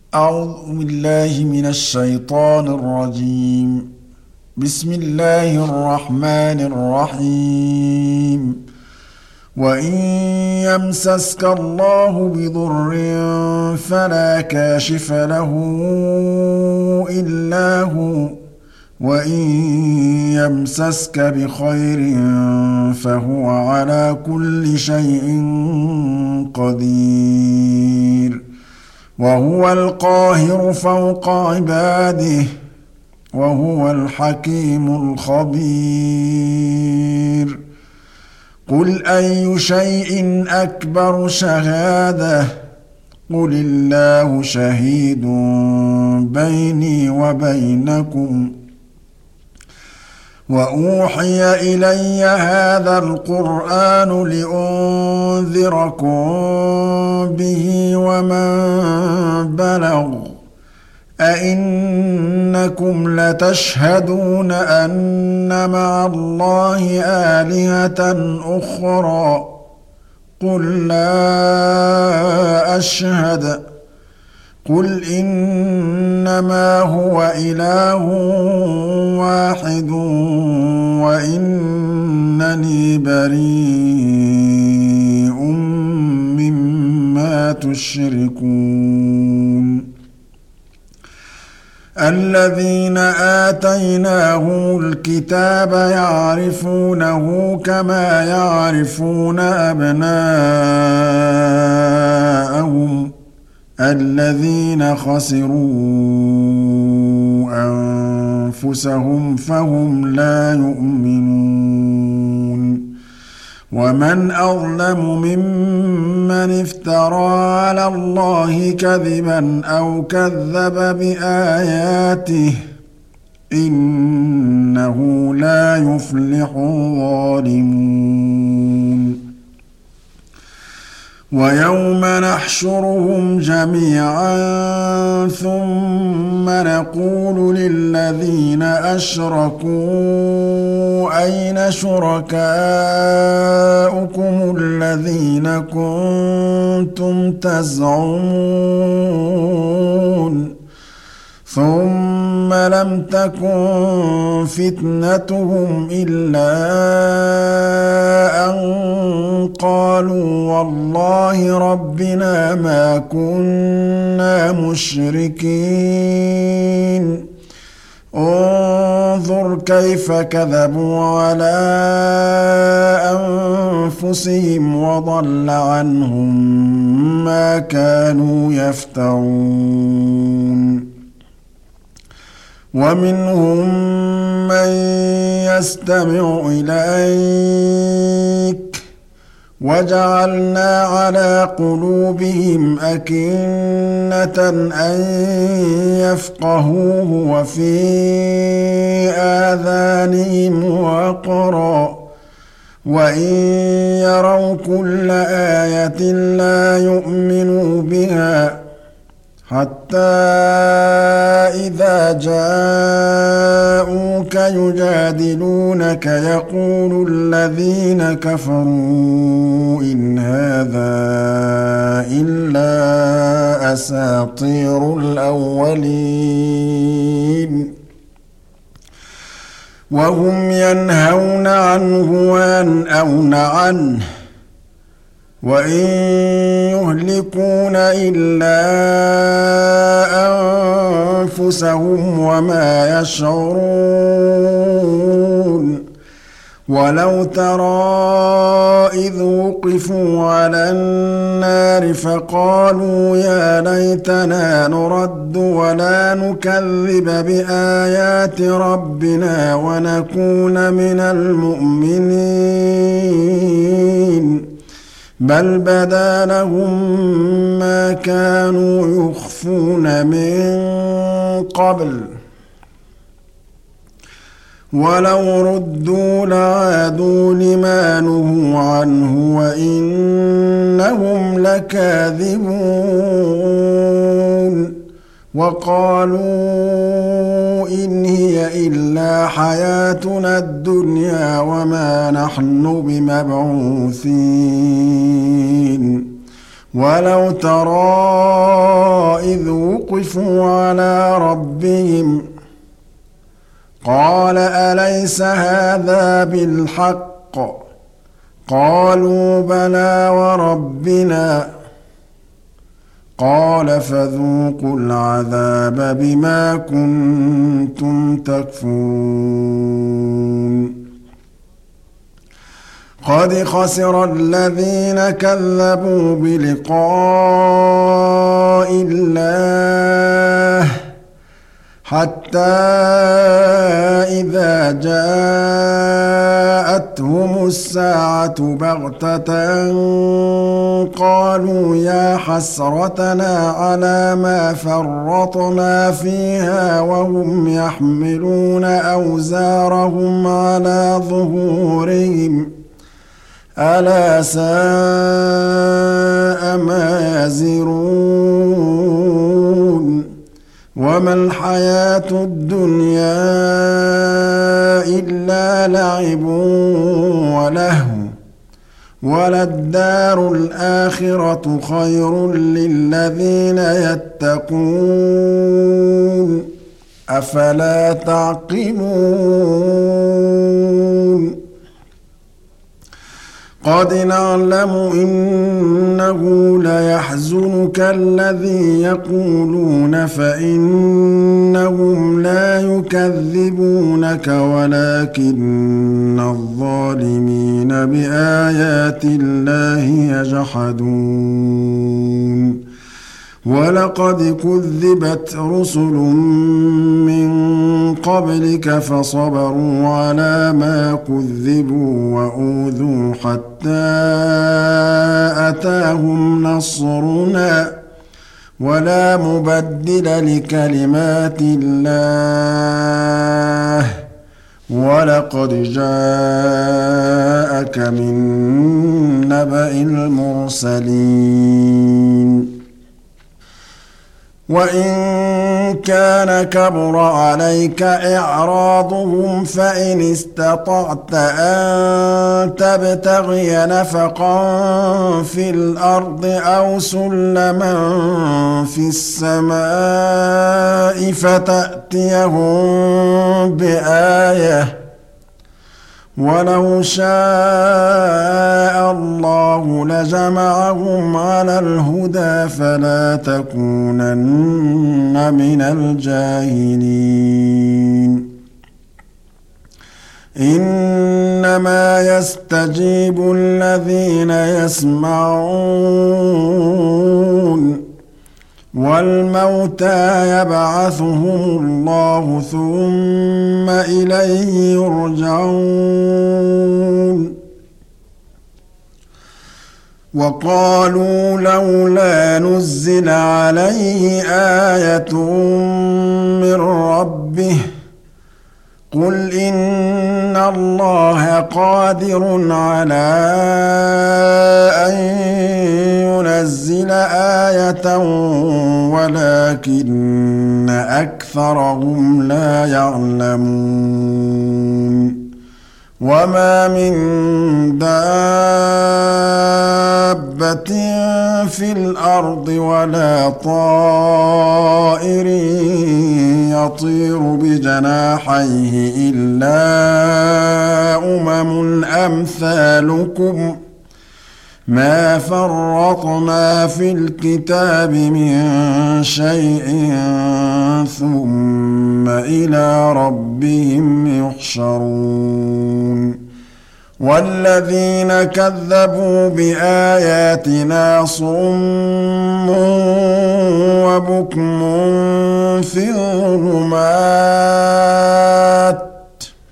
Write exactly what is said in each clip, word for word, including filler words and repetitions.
أعوذ بالله من الشيطان الرجيم. بسم الله الرحمن الرحيم. وإن يمسسك الله بضر فلا كاشف له إلا هو، وإن يمسسك بخير فهو على كل شيء قدير، وهو القاهر فوق عباده، وهو الحكيم الخبير. قل أي شيء أكبر شهادة؟ قل الله شهيد بيني وبينكم. وأوحي إلي هذا القرآن لأنذركم به ومن بلغ. أئنكم لتشهدون أن مع الله آلهة أخرى؟ قل لا أشهد. قل إنما هو إله واحد وإنني بريء مما تشركون. الذين آتيناهم الكتاب يعرفونه كما يعرفون أبناءهم، الذين خسروا أنفسهم فهم لا يؤمنون. ومن أظلم ممن افترى على الله كذبا أو كذب بآياته، إنه لا يفلح الظالمون. ويوم نحشرهم جميعا ثم نقول للذين أشركوا أين شركاؤكم الذين كنتم تزعمون؟ ثم لم تكن فتنتهم إلا أن قالوا والله ربنا ما كنا مشركين. انظر كيف كذبوا على أنفسهم وضل عنهم ما كانوا يفترون. ومنهم من يستمع إليك وجعلنا على قلوبهم أكنة أن يفقهوه وفي آذانهم وقرا، وإن يروا كل آية لا يؤمنوا بها، حتى إذا جاءوك يجادلونك يقول الذين كفروا إن هذا إلا أساطير الأولين، وهم ينهون عنه وينأون عنه، وإن يهلكون إلا أنفسهم وما يشعرون. ولو ترى إذ وقفوا على النار فقالوا يا ليتنا نرد ولا نكذب بآيات ربنا ونكون من المؤمنين، بل بدا لهم ما كانوا يخفون من قبل، ولو ردوا لعادوا لما نهوا عنه وإنهم لكاذبون. وقالوا إن هي إلا حياتنا الدنيا وما نحن بمبعوثين. وَلَوْ تَرَىٰ إِذْ وُقِفُوا عَلَىٰ رَبِّهِمْ قَالَ أَلَيْسَ هَٰذَا بِالْحَقِّ ۖ قَالُوا بَلَىٰ وَرَبِّنَا ۚ قَالَ فَذُوقُوا الْعَذَابَ بِمَا كُنتُمْ تَكْفُرُونَ قَدْ خَسِرَ الَّذِينَ كَذَّبُوا بِلِقَاءِ اللَّهِ حَتَّىٰ إِذَا جَاءَتْهُمُ السَّاعَةُ بَغْتَةً قَالُوا يَا حَسْرَتَنَا عَلَىٰ مَا فَرَّطْنَا فِيهَا وَهُمْ يَحْمِلُونَ أَوْزَارَهُمْ عَلَىٰ ظُهُورِهِمْ ۚ أَلَا سَاءَ مَا يَزِرُونَ وَمَا الْحَيَاةُ الدُّنْيَا إِلَّا لَعِبٌ وَلَهْوٌ ۖ وَلَلدَّارُ الْآخِرَةُ خَيْرٌ لِّلَّذِينَ يَتَّقُونَ ۗ أَفَلَا تَعْقِلُونَ قَدْ نَعْلَمُ إِنَّهُ لَيَحْزُنُكَ الَّذِي يَقُولُونَ فَإِنَّهُمْ لَا يُكَذِّبُونَكَ وَلَٰكِنَّ الظَّالِمِينَ بِآيَاتِ اللَّهِ يَجْحَدُونَ وَلَقَدْ كُذِّبَتْ رُسُلٌ مِّن قَبْلِكَ فَصَبَرُوا عَلَىٰ مَا كُذِّبُوا وَأُوذُوا حَتَّىٰ أَتَاهُمْ نَصْرُنَا ۚ وَلَا مُبَدِّلَ لِكَلِمَاتِ اللَّهِ ۚ وَلَقَدْ جَاءَكَ مِن نَّبَإِ الْمُرْسَلِينَ وَإِن كَانَ كَبُرَ عَلَيْكَ إِعْرَاضُهُمْ فَإِنِ اسْتَطَعْتَ أَن تَبْتَغِيَ نَفَقًا فِي الْأَرْضِ أَوْ سُلَّمًا فِي السَّمَاءِ فَتَأْتِيَهُم بِآيَةٍ ۚ وَلَوْ شَاءَ اللَّهُ لَجَمَعَهُمْ عَلَى الْهُدَىٰ فَلَا تَكُونَنَّ مِنَ الْجَاهِلِينَ إِنَّمَا يَسْتَجِيبُ الَّذِينَ يَسْمَعُونَ ۘ وَالْمَوْتَىٰ يَبْعَثُهُمُ اللَّهُ ثُمَّ إِلَيْهِ يُرْجَعُونَ وَقَالُوا لَوْلَا نُزِّلَ عَلَيْهِ آيَةٌ مِّن رَّبِّهِ ۖ قُلْ إِنَّ اللَّهَ قَادِرٌ عَلَىٰ أَن يُنَزِّلَ آيَةً وَلَٰكِنَّ أَكْثَرَهُمْ لَا يَعْلَمُونَ وَمَا مِن دَابَّةٍ فِي الْأَرْضِ وَلَا طَائِرٍ يَطِيرُ بِجَنَاحَيْهِ إِلَّا أُمَمٌ أَمْثَالُكُم ۚ مَا فَرَّطْنَا فِي الْكِتَابِ مِن شَيْءٍ ثُمَّ إِلَىٰ رَبِّهِمْ يُحْشَرُونَ وَالَّذِينَ كَذَّبُوا بِآيَاتِنَا صُمٌّ وَبُكْمٌ فِي الظُّلُمَاتِ ۗ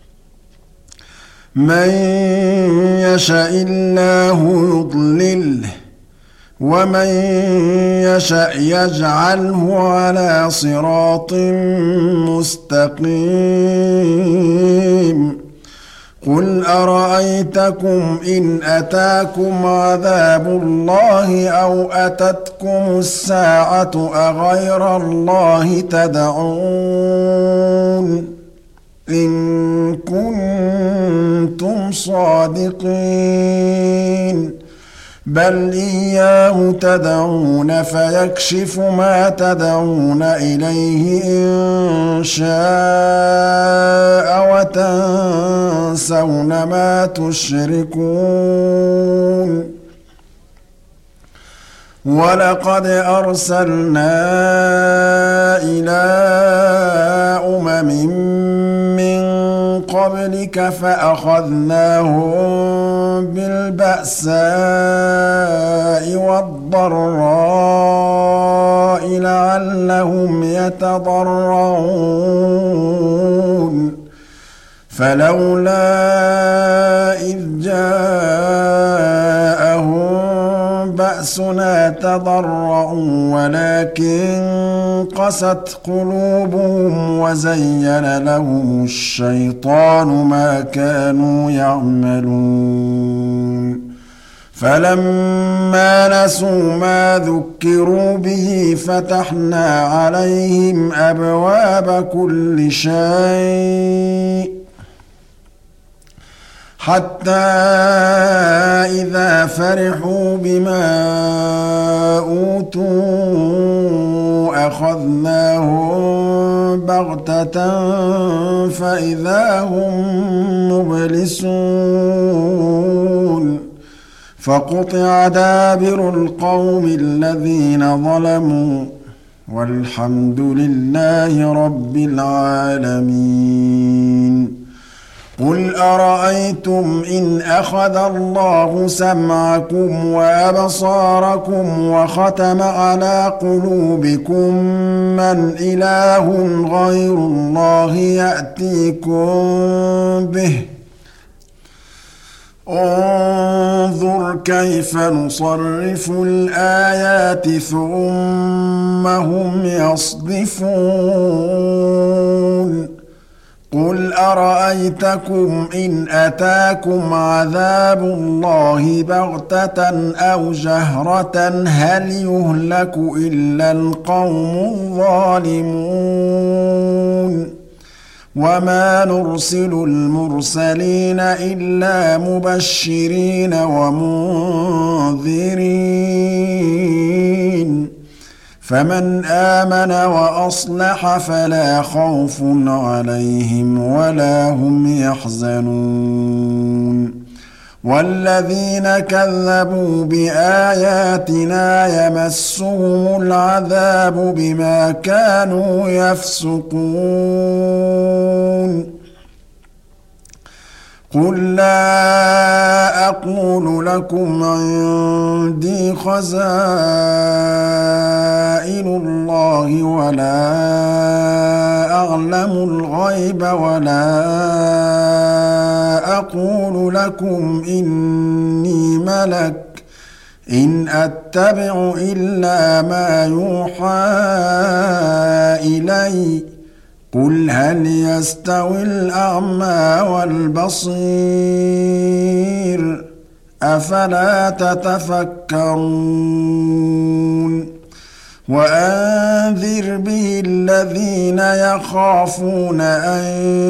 مَن يَشَإِ اللَّهُ يُضْلِلْهُ وَمَن يَشَأْ يَجْعَلْهُ عَلَىٰ صِرَاطٍ مُّسْتَقِيمٍ قُلْ أَرَأَيْتَكُمْ إِنْ أَتَاكُمْ عَذَابُ اللَّهِ أَوْ أَتَتْكُمُ السَّاعَةُ أَغَيْرَ اللَّهِ تَدْعُونَ إِن كُنتُمْ صَادِقِينَ بل إياه تدعون فيكشف ما تدعون إليه إن شاء وتنسون ما تشركون ولقد أرسلنا إلى أمم من قبلك فأخذناهم بالبأساء والضراء لعلهم يتضرعون فلولا إذ جاءهم بأسنا تضرعوا ولكن قست قلوبهم وزين لهم الشيطان ما كانوا يعملون فلما نسوا ما ذكروا به فتحنا عليهم أبواب كل شيء حتى إذا فرحوا بما أوتوا أخذناهم بغتة فإذا هم مبلسون فقطع دابر القوم الذين ظلموا والحمد لله رب العالمين قل أرأيتم إن أخذ الله سمعكم وأبصاركم وختم على قلوبكم من إله غير الله يأتيكم به انظر كيف نصرف الآيات ثم هم يصدفون قل أرأيتكم إن أتاكم عذاب الله بغتة أو جهرة هل يهلك إلا القوم الظالمون وما نرسل المرسلين إلا مبشرين ومنذرين فمن آمن وأصلح فلا خوف عليهم ولا هم يحزنون والذين كذبوا بآياتنا يمسهم العذاب بما كانوا يفسقون قل لا أقول لكم عندي خزائن الله ولا أعلم الغيب ولا أقول لكم إني ملك إن أتبع إلا ما يوحى إلي قل هل يستوي الأعمى والبصير أفلا تتفكرون وأنذر به الذين يخافون أن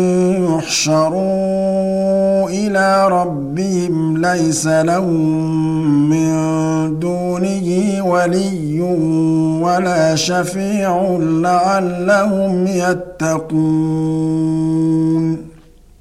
يحشروا إلى ربهم ليس لهم من دونه ولي ولا شفيع لعلهم يتقون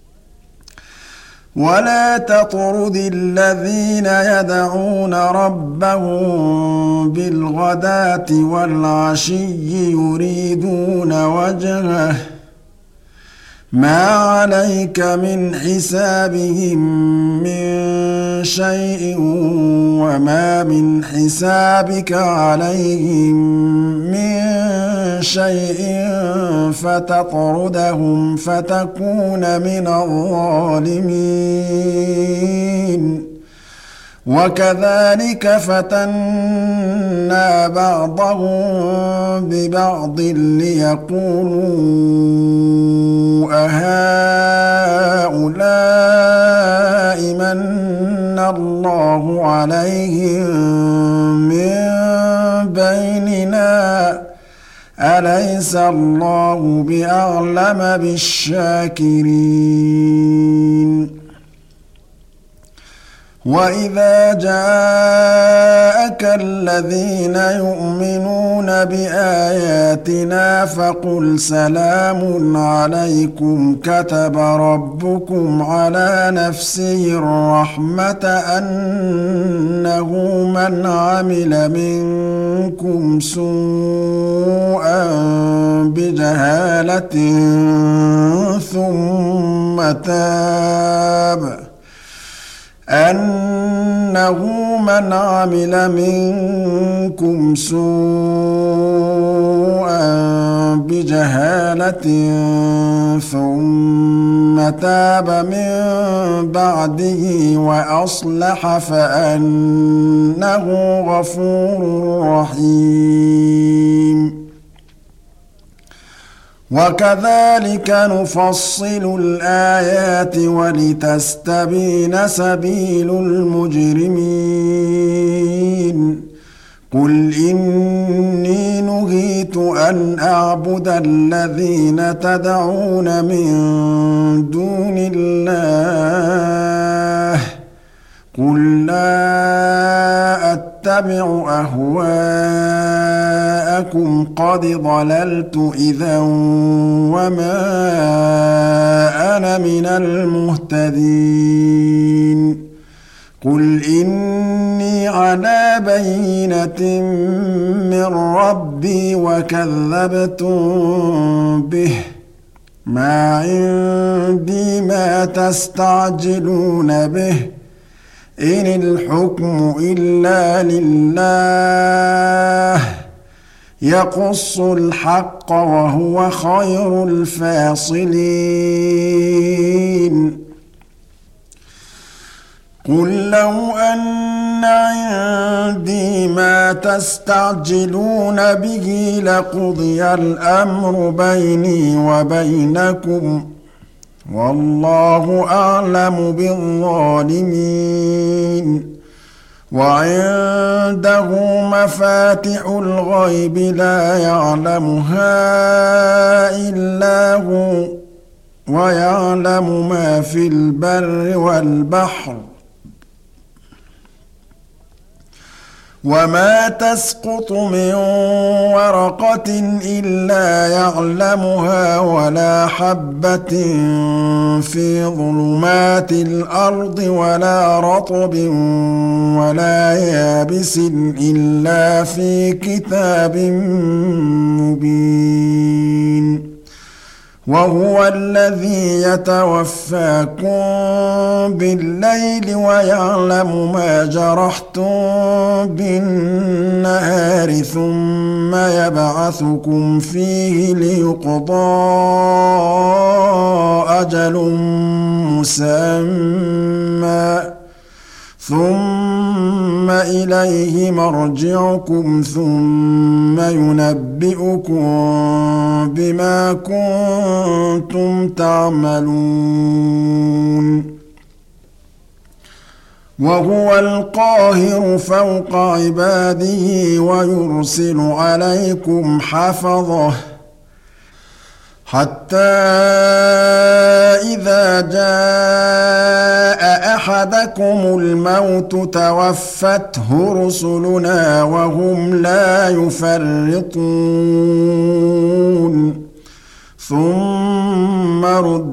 ولا تطرد الذين يدعون ربهم بالغداة والعشي يريدون وجهه ما عليك من حسابهم من شيء وما من حسابك عليهم من شيء فتطردهم فتكون من الظالمين وكذلك فتنا بعضهم ببعض ليقولوا أهؤلاء من الله عليهم من بيننا أليس الله بأعلم بالشاكرين وَإِذَا جَاءَكَ الَّذِينَ يُؤْمِنُونَ بِآيَاتِنَا فَقُلْ سَلَامٌ عَلَيْكُمْ كَتَبَ رَبُّكُمْ عَلَىٰ نَفْسِهِ الرَّحْمَةَ أَنَّهُ مَنْ عَمِلَ مِنكُمْ سُوءًا بِجَهَالَةٍ ثُمَّ تَابَ أَنَّهُ مَنْ عَمِلَ مِنكُمْ سُوءًا بِجَهَالَةٍ ثُمَّ تَابَ مِن بَعْدِهِ وَأَصْلَحَ فَأَنَّهُ غَفُورٌ رَّحِيمٌ وَكَذَٰلِكَ نُفَصِّلُ الْآيَاتِ وَلِتَسْتَبِينَ سَبِيلُ الْمُجْرِمِينَ قُلْ إِنِّي نُهِيتُ أَنْ أَعْبُدَ الَّذِينَ تَدْعُونَ مِن دُونِ اللَّهِ قُل لَّا أَتَّبِعُ أَهْوَاءَكُمْ قَدْ ضَلَلْتُ إِذًا وَمَا أَنَا مِنَ الْمُهْتَدِينَ قُلْ إِنِّي عَلَىٰ بَيِّنَةٍ مِّن رَّبِّي وَكَذَّبْتُم بِهِ ۚ مَا عِندِي مَا تَسْتَعْجِلُونَ بِهِ ۚ إِنِ الْحُكْمُ إِلَّا لِلَّهِ يَقُصُّ الْحَقَّ وَهُوَ خَيْرُ الْفَاصِلِينَ قُل لَّوْ أَنَّ عِندِي مَا تَسْتَعْجِلُونَ بِهِ لَقُضِيَ الْأَمْرُ بَيْنِي وَبَيْنَكُمْ ۗ وَاللَّهُ أَعْلَمُ بِالظَّالِمِينَ وَعِندَهُ مَفَاتِحُ الْغَيْبِ لَا يَعْلَمُهَا إِلَّا هُوَ وَيَعْلَمُ مَا فِي الْبَرِّ وَالْبَحْرِ وَمَا تَسْقُطُ مِن وَرَقَةٍ إِلَّا يَعْلَمُهَا وَلَا حَبَّةٍ فِي ظُلُمَاتِ الْأَرْضِ وَلَا رَطْبٍ وَلَا يَابِسٍ إِلَّا فِي كِتَابٍ مُّبِينٍ وَهُوَ الَّذِي يَتَوَفَّاكُم بِاللَّيْلِ وَيَعْلَمُ مَا جَرَحْتُم بِالنَّهَارِ ثُمَّ يَبْعَثُكُمْ فِيهِ لِيُقْضَىٰ أَجَلٌ مُّسَمًّى ۖ ثُمَّ إِلَيْهِ مَرْجِعُكُمْ ثُمَّ يُنَبِّئُكُم بِمَا كُنتُمْ تَعْمَلُونَ وَهُوَ الْقَاهِرُ فَوْقَ عِبَادِهِ وَيُرْسِلُ عَلَيْكُمْ حَفَظَةً حَتَّىٰ إِذَا جَاءَ أَحَدَكُمُ الْمَوْتُ تَوَفَّتْهُ رُسُلُنَا وَهُمْ لَا يُفَرِّطُونَ ثُمَّ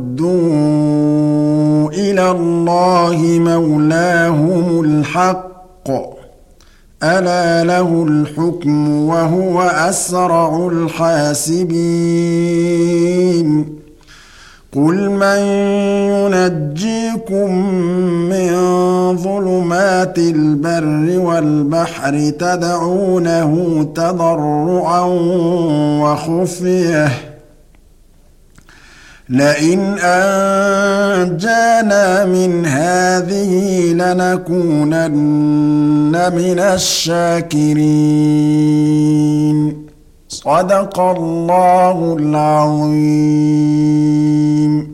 رُدُّوا إِلَى اللَّهِ مَوْلَاهُمُ الْحَقِّ ۚ أَلَا لَهُ الْحُكْمُ وَهُوَ أَسْرَعُ الْحَاسِبِينَ قُلْ مَن يُنَجِّيكُم مِّن ظُلُمَاتِ الْبَرِّ وَالْبَحْرِ تَدْعُونَهُ تَضَرُّعًا وَخُفْيَةً لَئِنْ أَنجَانَا مِنْ هَٰذِهِ لَنَكُونَنَّ مِنَ الشَّاكِرِينَ صدق الله العظيم.